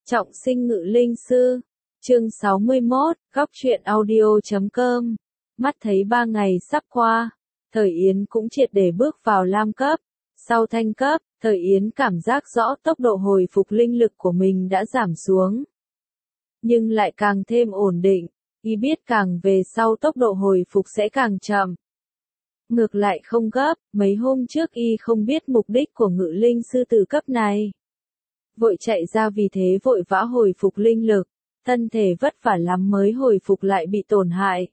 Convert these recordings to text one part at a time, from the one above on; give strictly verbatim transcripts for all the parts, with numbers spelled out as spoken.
Trọng sinh ngự linh sư. Chương sáu mươi mốt, góc truyện audio chấm com. Mắt thấy ba ngày sắp qua, Thời Yến cũng triệt để bước vào lam cấp. Sau thanh cấp, Thời Yến cảm giác rõ tốc độ hồi phục linh lực của mình đã giảm xuống. Nhưng lại càng thêm ổn định, y biết càng về sau tốc độ hồi phục sẽ càng chậm. Ngược lại không gấp, mấy hôm trước y không biết mục đích của ngự linh sư từ cấp này. Vội chạy ra vì thế vội vã hồi phục linh lực, thân thể vất vả lắm mới hồi phục lại bị tổn hại.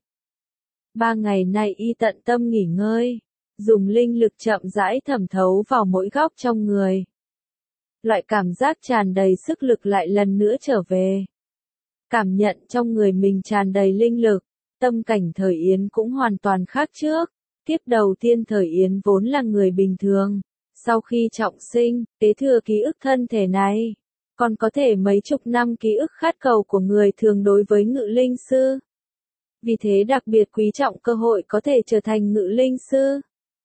Ba ngày nay y tận tâm nghỉ ngơi, dùng linh lực chậm rãi thẩm thấu vào mỗi góc trong người. Loại cảm giác tràn đầy sức lực lại lần nữa trở về. Cảm nhận trong người mình tràn đầy linh lực, tâm cảnh Thời Yến cũng hoàn toàn khác trước. Tiếp đầu tiên Thời Yến vốn là người bình thường. Sau khi trọng sinh, kế thừa ký ức thân thể này, còn có thể mấy chục năm ký ức khát cầu của người thường đối với ngự linh sư. Vì thế đặc biệt quý trọng cơ hội có thể trở thành ngự linh sư.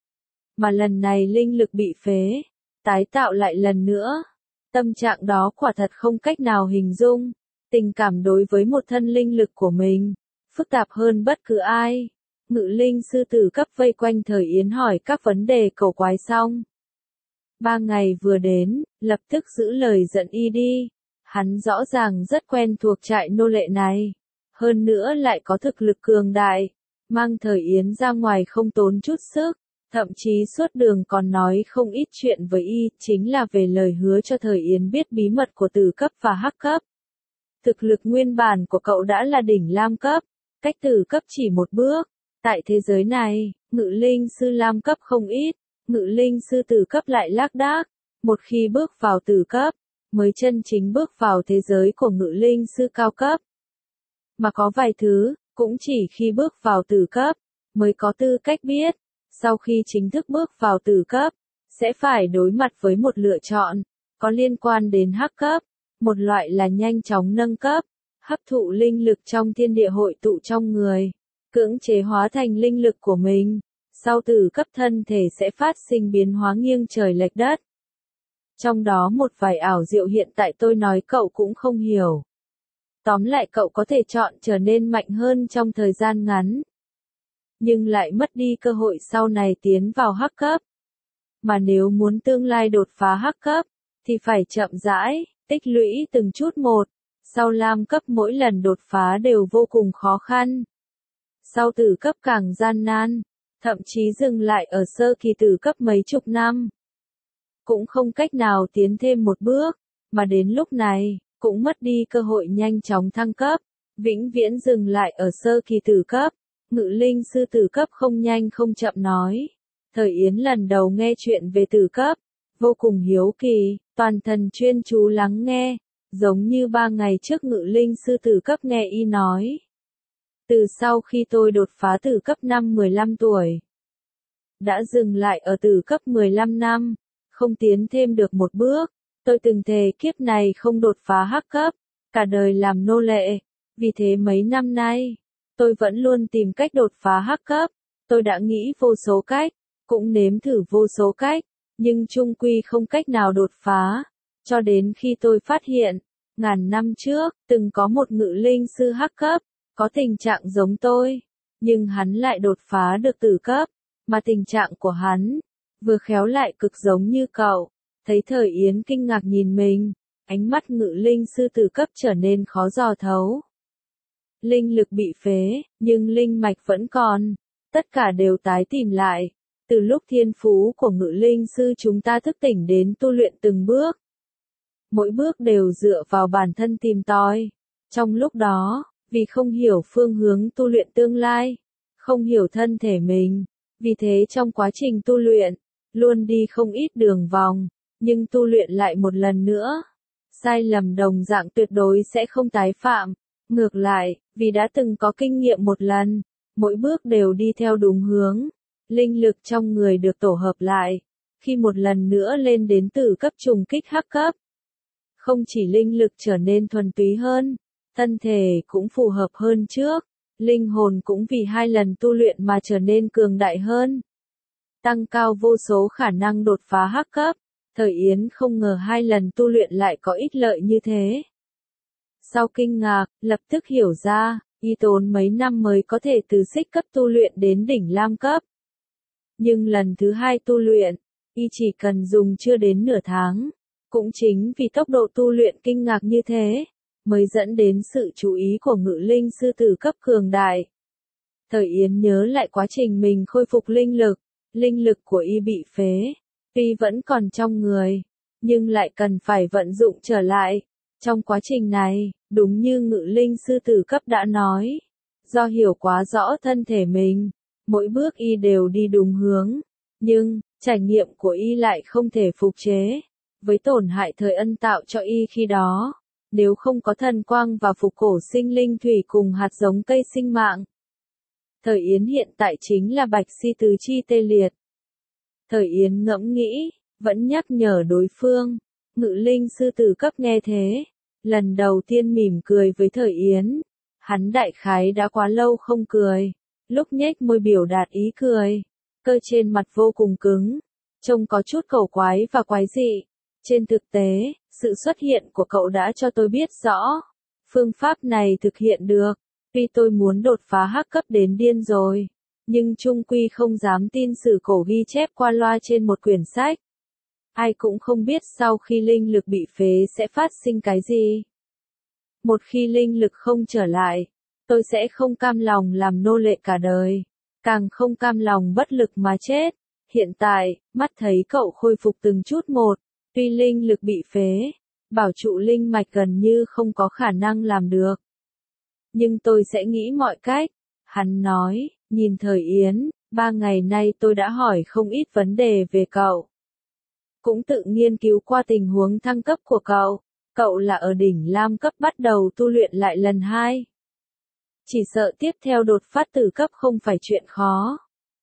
Mà lần này linh lực bị phế, tái tạo lại lần nữa. Tâm trạng đó quả thật không cách nào hình dung. Tình cảm đối với một thân linh lực của mình, phức tạp hơn bất cứ ai. Ngự linh sư tử cấp vây quanh Thời Yến hỏi các vấn đề cầu quái xong. Ba ngày vừa đến, lập tức giữ lời dẫn y đi. Hắn rõ ràng rất quen thuộc trại nô lệ này. Hơn nữa lại có thực lực cường đại. Mang Thời Yến ra ngoài không tốn chút sức. Thậm chí suốt đường còn nói không ít chuyện với y, chính là về lời hứa cho Thời Yến biết bí mật của tử cấp và hắc cấp. Thực lực nguyên bản của cậu đã là đỉnh lam cấp, cách tử cấp chỉ một bước. Tại thế giới này, ngự linh sư lam cấp không ít, ngự linh sư tử cấp lại lác đác. Một khi bước vào tử cấp, mới chân chính bước vào thế giới của ngự linh sư cao cấp. Mà có vài thứ, cũng chỉ khi bước vào tử cấp, mới có tư cách biết. Sau khi chính thức bước vào tử cấp, sẽ phải đối mặt với một lựa chọn, có liên quan đến hắc cấp. Một loại là nhanh chóng nâng cấp, hấp thụ linh lực trong thiên địa hội tụ trong người, cưỡng chế hóa thành linh lực của mình. Sau tử cấp thân thể sẽ phát sinh biến hóa nghiêng trời lệch đất. Trong đó một vài ảo diệu hiện tại tôi nói cậu cũng không hiểu. Tóm lại cậu có thể chọn trở nên mạnh hơn trong thời gian ngắn. Nhưng lại mất đi cơ hội sau này tiến vào hắc cấp. Mà nếu muốn tương lai đột phá hắc cấp, thì phải chậm rãi, tích lũy từng chút một. Sau lam cấp mỗi lần đột phá đều vô cùng khó khăn. Sau tử cấp càng gian nan, thậm chí dừng lại ở sơ kỳ tử cấp mấy chục năm. Cũng không cách nào tiến thêm một bước, mà đến lúc này, cũng mất đi cơ hội nhanh chóng thăng cấp, vĩnh viễn dừng lại ở sơ kỳ tử cấp. Ngự linh sư tử cấp không nhanh không chậm nói. Thời Yến lần đầu nghe chuyện về tử cấp, vô cùng hiếu kỳ, toàn thân chuyên chú lắng nghe, giống như ba ngày trước ngự linh sư tử cấp nghe y nói. Từ sau khi tôi đột phá tử cấp năm mười lăm tuổi, đã dừng lại ở tử cấp mười lăm năm, không tiến thêm được một bước, tôi từng thề kiếp này không đột phá hắc cấp, cả đời làm nô lệ, vì thế mấy năm nay, tôi vẫn luôn tìm cách đột phá hắc cấp, tôi đã nghĩ vô số cách, cũng nếm thử vô số cách, nhưng chung quy không cách nào đột phá, cho đến khi tôi phát hiện, ngàn năm trước, từng có một ngự linh sư hắc cấp, có tình trạng giống tôi, nhưng hắn lại đột phá được tử cấp, mà tình trạng của hắn, vừa khéo lại cực giống như cậu. Thấy Thời Yến kinh ngạc nhìn mình, ánh mắt ngự linh sư tử cấp trở nên khó dò thấu. Linh lực bị phế, nhưng linh mạch vẫn còn, tất cả đều tái tìm lại. Từ lúc thiên phú của ngự linh sư chúng ta thức tỉnh đến tu luyện từng bước. Mỗi bước đều dựa vào bản thân tìm tòi. Trong lúc đó, vì không hiểu phương hướng tu luyện tương lai, không hiểu thân thể mình, vì thế trong quá trình tu luyện, luôn đi không ít đường vòng, nhưng tu luyện lại một lần nữa. Sai lầm đồng dạng tuyệt đối sẽ không tái phạm. Ngược lại, vì đã từng có kinh nghiệm một lần, mỗi bước đều đi theo đúng hướng. Linh lực trong người được tổ hợp lại, khi một lần nữa lên đến tử cấp trùng kích hắc cấp. Không chỉ linh lực trở nên thuần túy hơn, thân thể cũng phù hợp hơn trước, linh hồn cũng vì hai lần tu luyện mà trở nên cường đại hơn. Tăng cao vô số khả năng đột phá hắc cấp, Thời Yến không ngờ hai lần tu luyện lại có ích lợi như thế. Sau kinh ngạc, lập tức hiểu ra, y tốn mấy năm mới có thể từ xích cấp tu luyện đến đỉnh lam cấp. Nhưng lần thứ hai tu luyện, y chỉ cần dùng chưa đến nửa tháng. Cũng chính vì tốc độ tu luyện kinh ngạc như thế, mới dẫn đến sự chú ý của ngự linh sư tử cấp cường đại. Thời Yến nhớ lại quá trình mình khôi phục linh lực, linh lực của y bị phế, tuy vẫn còn trong người, nhưng lại cần phải vận dụng trở lại. Trong quá trình này, đúng như ngự linh sư tử cấp đã nói, do hiểu quá rõ thân thể mình, mỗi bước y đều đi đúng hướng, nhưng, trải nghiệm của y lại không thể phục chế, với tổn hại thời ân tạo cho y khi đó, nếu không có thần quang và phục cổ sinh linh thủy cùng hạt giống cây sinh mạng. Thời Yến hiện tại chính là bạch si tứ chi tê liệt. Thời Yến ngẫm nghĩ, vẫn nhắc nhở đối phương, ngự linh sư tử cấp nghe thế, lần đầu tiên mỉm cười với Thời Yến, hắn đại khái đã quá lâu không cười, lúc nhếch môi biểu đạt ý cười, cơ trên mặt vô cùng cứng, trông có chút cầu quái và quái dị. Trên thực tế, sự xuất hiện của cậu đã cho tôi biết rõ, phương pháp này thực hiện được, tuy tôi muốn đột phá hắc cấp đến điên rồi, nhưng chung quy không dám tin sử cổ ghi chép qua loa trên một quyển sách. Ai cũng không biết sau khi linh lực bị phế sẽ phát sinh cái gì. Một khi linh lực không trở lại, tôi sẽ không cam lòng làm nô lệ cả đời, càng không cam lòng bất lực mà chết. Hiện tại, mắt thấy cậu khôi phục từng chút một, tuy linh lực bị phế, bảo trụ linh mạch gần như không có khả năng làm được. Nhưng tôi sẽ nghĩ mọi cách, hắn nói, nhìn Thời Yến, ba ngày nay tôi đã hỏi không ít vấn đề về cậu. Cũng tự nghiên cứu qua tình huống thăng cấp của cậu, cậu là ở đỉnh lam cấp bắt đầu tu luyện lại lần hai. Chỉ sợ tiếp theo đột phát từ cấp không phải chuyện khó.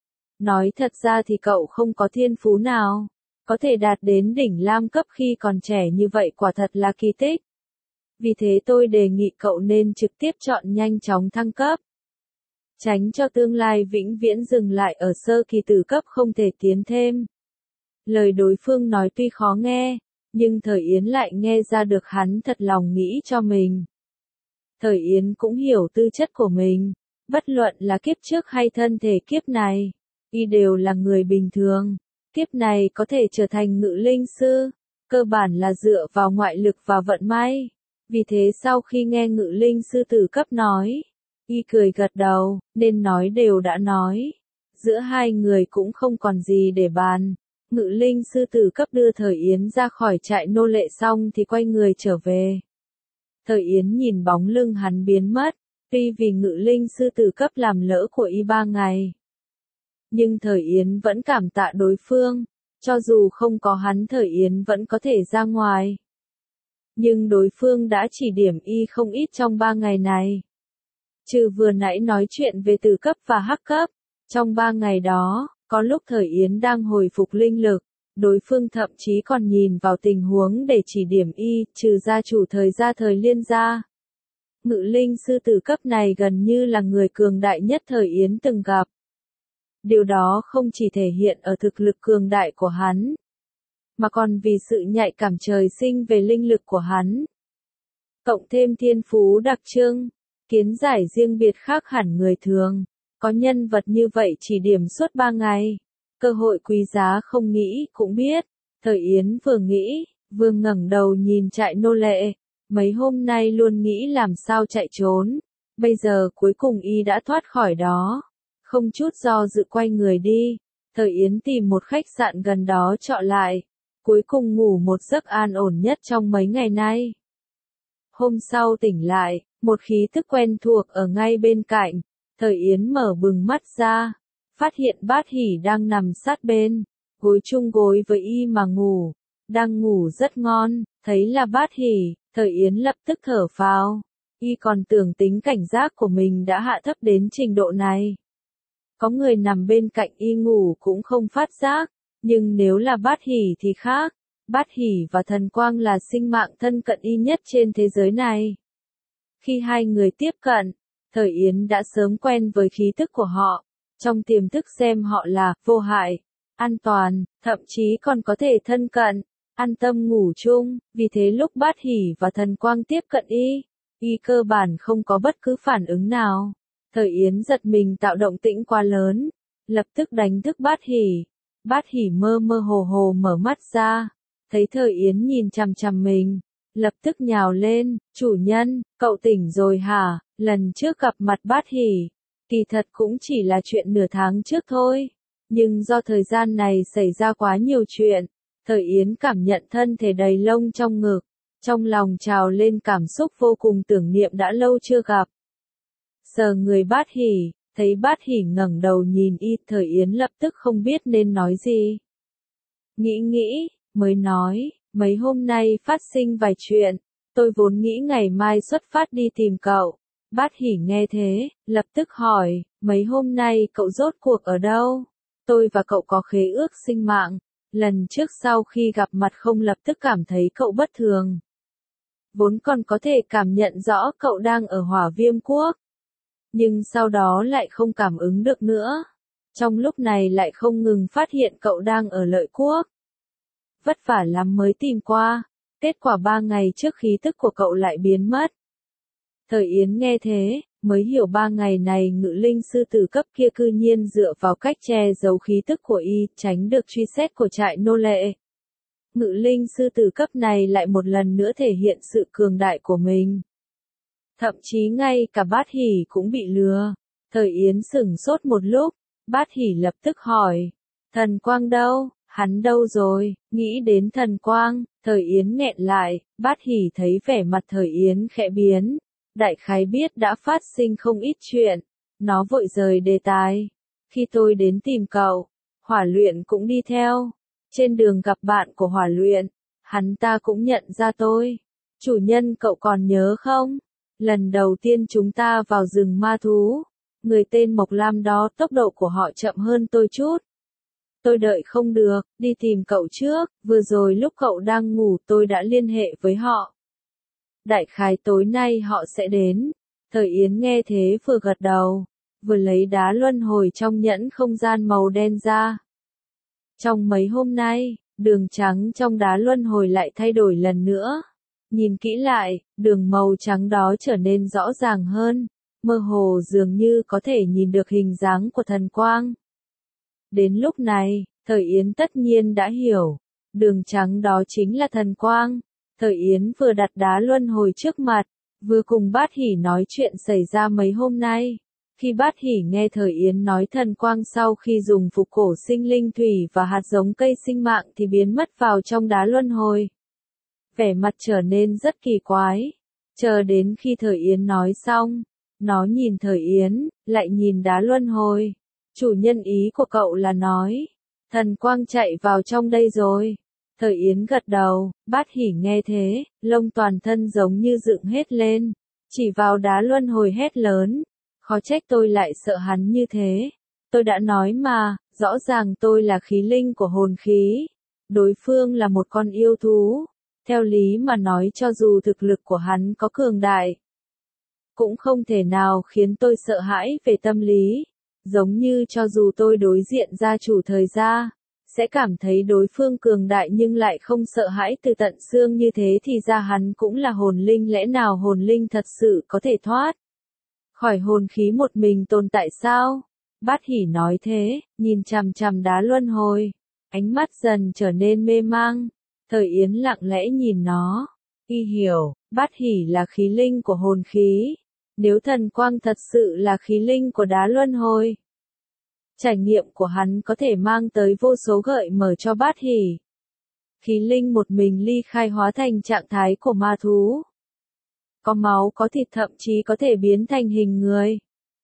Nói thật ra thì cậu không có thiên phú nào, có thể đạt đến đỉnh lam cấp khi còn trẻ như vậy quả thật là kỳ tích. Vì thế tôi đề nghị cậu nên trực tiếp chọn nhanh chóng thăng cấp. Tránh cho tương lai vĩnh viễn dừng lại ở sơ kỳ tử cấp không thể tiến thêm. Lời đối phương nói tuy khó nghe, nhưng Thời Yến lại nghe ra được hắn thật lòng nghĩ cho mình. Thời Yến cũng hiểu tư chất của mình, bất luận là kiếp trước hay thân thể kiếp này, y đều là người bình thường, kiếp này có thể trở thành ngự linh sư, cơ bản là dựa vào ngoại lực và vận may. Vì thế sau khi nghe ngự linh sư tử cấp nói, y cười gật đầu, nên nói đều đã nói. Giữa hai người cũng không còn gì để bàn. Ngự linh sư tử cấp đưa Thời Yến ra khỏi trại nô lệ xong thì quay người trở về. Thời Yến nhìn bóng lưng hắn biến mất, tuy vì ngự linh sư tử cấp làm lỡ của y ba ngày. Nhưng Thời Yến vẫn cảm tạ đối phương, cho dù không có hắn Thời Yến vẫn có thể ra ngoài. Nhưng đối phương đã chỉ điểm y không ít trong ba ngày này. Trừ vừa nãy nói chuyện về tử cấp và hắc cấp, trong ba ngày đó, có lúc Thời Yến đang hồi phục linh lực, đối phương thậm chí còn nhìn vào tình huống để chỉ điểm y, trừ gia chủ thời gia Thời Liên gia. Ngự linh sư tử cấp này gần như là người cường đại nhất Thời Yến từng gặp. Điều đó không chỉ thể hiện ở thực lực cường đại của hắn, mà còn vì sự nhạy cảm trời sinh về linh lực của hắn. Cộng thêm thiên phú đặc trưng, kiến giải riêng biệt khác hẳn người thường, có nhân vật như vậy chỉ điểm suốt ba ngày. Cơ hội quý giá không nghĩ cũng biết. Thời Yến vừa nghĩ, vừa ngẩng đầu nhìn trại nô lệ, mấy hôm nay luôn nghĩ làm sao chạy trốn, bây giờ cuối cùng y đã thoát khỏi đó. Không chút do dự quay người đi, Thời Yến tìm một khách sạn gần đó trọ lại, cuối cùng ngủ một giấc an ổn nhất trong mấy ngày nay. Hôm sau tỉnh lại, một khí thức quen thuộc ở ngay bên cạnh, Thời Yến mở bừng mắt ra, phát hiện Bát Hỷ đang nằm sát bên, gối chung gối với y mà ngủ, đang ngủ rất ngon, thấy là Bát Hỷ, Thời Yến lập tức thở phào, y còn tưởng tính cảnh giác của mình đã hạ thấp đến trình độ này. Có người nằm bên cạnh y ngủ cũng không phát giác, nhưng nếu là Bát Hỷ thì khác, Bát Hỷ và Thần Quang là sinh mạng thân cận y nhất trên thế giới này. Khi hai người tiếp cận, Thời Yến đã sớm quen với khí tức của họ, trong tiềm thức xem họ là vô hại, an toàn, thậm chí còn có thể thân cận, an tâm ngủ chung, vì thế lúc Bát Hỷ và Thần Quang tiếp cận y, Y cơ bản không có bất cứ phản ứng nào. Thời Yến giật mình tạo động tĩnh quá lớn, lập tức đánh thức Bát Hỷ. Bát Hỷ mơ mơ hồ hồ mở mắt ra, thấy Thời Yến nhìn chằm chằm mình, lập tức nhào lên, chủ nhân, cậu tỉnh rồi hả? Lần trước gặp mặt Bát Hỷ, kỳ thật cũng chỉ là chuyện nửa tháng trước thôi, nhưng do thời gian này xảy ra quá nhiều chuyện, Thời Yến cảm nhận thân thể đầy lông trong ngực, trong lòng trào lên cảm xúc vô cùng tưởng niệm đã lâu chưa gặp. Sờ người Bát Hỷ, thấy Bát Hỷ ngẩng đầu nhìn y, Thời Yến lập tức không biết nên nói gì. Nghĩ nghĩ, mới nói, mấy hôm nay phát sinh vài chuyện, tôi vốn nghĩ ngày mai xuất phát đi tìm cậu. Bát Hỷ nghe thế, lập tức hỏi, mấy hôm nay cậu rốt cuộc ở đâu? Tôi và cậu có khế ước sinh mạng, lần trước sau khi gặp mặt không lập tức cảm thấy cậu bất thường. Vốn còn có thể cảm nhận rõ cậu đang ở Hỏa Viêm Quốc, nhưng sau đó lại không cảm ứng được nữa. Trong lúc này lại không ngừng phát hiện cậu đang ở Lợi Quốc. Vất vả lắm mới tìm qua, kết quả ba ngày trước khí tức của cậu lại biến mất. Thời Yến nghe thế, mới hiểu ba ngày này ngự linh sư tử cấp kia cư nhiên dựa vào cách che giấu khí tức của y, tránh được truy xét của trại nô lệ. Ngự linh sư tử cấp này lại một lần nữa thể hiện sự cường đại của mình. Thậm chí ngay cả Bát Hỷ cũng bị lừa. Thời Yến sửng sốt một lúc, Bát Hỷ lập tức hỏi, Thần Quang đâu, hắn đâu rồi? Nghĩ đến Thần Quang, Thời Yến nghẹn lại, Bát Hỷ thấy vẻ mặt Thời Yến khẽ biến, đại khái biết đã phát sinh không ít chuyện, nó vội rời đề tài. Khi tôi đến tìm cậu, Hỏa Luyện cũng đi theo. Trên đường gặp bạn của Hỏa Luyện, hắn ta cũng nhận ra tôi. Chủ nhân cậu còn nhớ không? Lần đầu tiên chúng ta vào rừng ma thú, người tên Mộc Lam đó tốc độ của họ chậm hơn tôi chút. Tôi đợi không được, đi tìm cậu trước, vừa rồi lúc cậu đang ngủ tôi đã liên hệ với họ. Đại khái tối nay họ sẽ đến. Thời Yến nghe thế vừa gật đầu, vừa lấy đá luân hồi trong nhẫn không gian màu đen ra. Trong mấy hôm nay, đường trắng trong đá luân hồi lại thay đổi lần nữa. Nhìn kỹ lại, đường màu trắng đó trở nên rõ ràng hơn, mơ hồ dường như có thể nhìn được hình dáng của Thần Quang. Đến lúc này, Thời Yến tất nhiên đã hiểu, đường trắng đó chính là Thần Quang. Thời Yến vừa đặt đá luân hồi trước mặt, vừa cùng Bát Hỷ nói chuyện xảy ra mấy hôm nay. Khi Bát Hỷ nghe Thời Yến nói Thần Quang sau khi dùng phục cổ sinh linh thủy và hạt giống cây sinh mạng thì biến mất vào trong đá luân hồi. Vẻ mặt trở nên rất kỳ quái. Chờ đến khi Thời Yến nói xong, nó nhìn Thời Yến, lại nhìn đá luân hồi. Chủ nhân ý của cậu là nói, Thần Quang chạy vào trong đây rồi. Thời Yến gật đầu, Bát Hỷ nghe thế, lông toàn thân giống như dựng hết lên, chỉ vào đá luân hồi hét lớn, khó trách tôi lại sợ hắn như thế. Tôi đã nói mà, rõ ràng tôi là khí linh của hồn khí, đối phương là một con yêu thú. Theo lý mà nói cho dù thực lực của hắn có cường đại, cũng không thể nào khiến tôi sợ hãi về tâm lý. Giống như cho dù tôi đối diện gia chủ thời gia, sẽ cảm thấy đối phương cường đại nhưng lại không sợ hãi từ tận xương như thế thì ra hắn cũng là hồn linh. Lẽ nào hồn linh thật sự có thể thoát khỏi hồn khí một mình tồn tại sao? Bát Hỷ nói thế, nhìn chằm chằm đá luân hồi, ánh mắt dần trở nên mê mang. Thời Yến lặng lẽ nhìn nó, y hiểu, Bát Hỷ là khí linh của hồn khí. Nếu Thần Quang thật sự là khí linh của đá luân hồi, trải nghiệm của hắn có thể mang tới vô số gợi mở cho Bát Hỷ. Khí linh một mình ly khai hóa thành trạng thái của ma thú. Có máu có thịt thậm chí có thể biến thành hình người.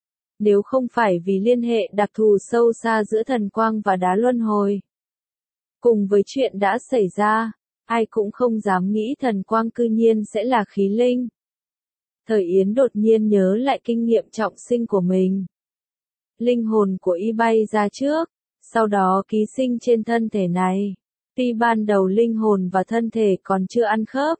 Nếu không phải vì liên hệ đặc thù sâu xa giữa Thần Quang và đá luân hồi, cùng với chuyện đã xảy ra, ai cũng không dám nghĩ Thần Quang cư nhiên sẽ là khí linh. Thời Yến đột nhiên nhớ lại kinh nghiệm trọng sinh của mình. Linh hồn của y bay ra trước, sau đó ký sinh trên thân thể này. Tuy ban đầu linh hồn và thân thể còn chưa ăn khớp,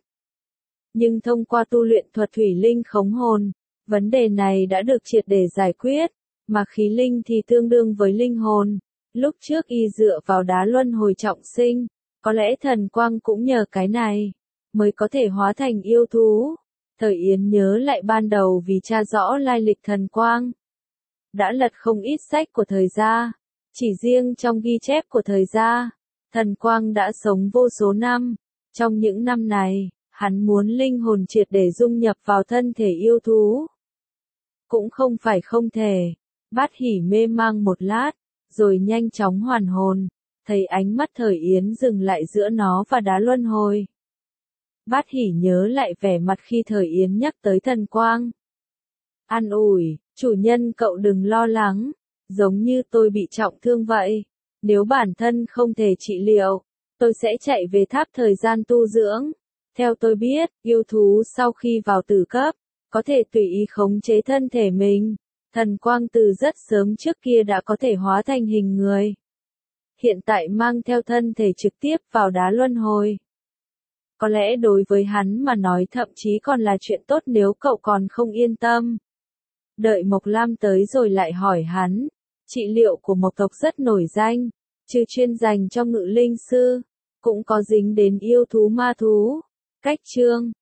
nhưng thông qua tu luyện thuật thủy linh khống hồn, vấn đề này đã được triệt để giải quyết, mà khí linh thì tương đương với linh hồn. Lúc trước y dựa vào đá luân hồi trọng sinh, có lẽ Thần Quang cũng nhờ cái này, mới có thể hóa thành yêu thú. Thời Yến nhớ lại ban đầu vì tra rõ lai lịch thần quang. Đã lật không ít sách của thời gia. Chỉ riêng trong ghi chép của thời gia, thần quang đã sống vô số năm. Trong những năm này, hắn muốn linh hồn triệt để dung nhập vào thân thể yêu thú. Cũng không phải không thể. Bát Hỷ mê mang một lát, rồi nhanh chóng hoàn hồn, thấy ánh mắt Thời Yến dừng lại giữa nó và đá luân hồi. Bát Hỷ nhớ lại vẻ mặt khi Thời Yến nhắc tới thần quang. An ủi, chủ nhân cậu đừng lo lắng, giống như tôi bị trọng thương vậy. Nếu bản thân không thể trị liệu, tôi sẽ chạy về tháp thời gian tu dưỡng. Theo tôi biết, yêu thú sau khi vào tử cấp, có thể tùy ý khống chế thân thể mình. Thần quang từ rất sớm trước kia đã có thể hóa thành hình người. Hiện tại mang theo thân thể trực tiếp vào đá luân hồi. Có lẽ đối với hắn mà nói thậm chí còn là chuyện tốt nếu cậu còn không yên tâm. Đợi Mộc Lam tới rồi lại hỏi hắn. Trị liệu của Mộc tộc rất nổi danh, chứ chuyên dành cho ngự linh sư, cũng có dính đến yêu thú ma thú. Cách chương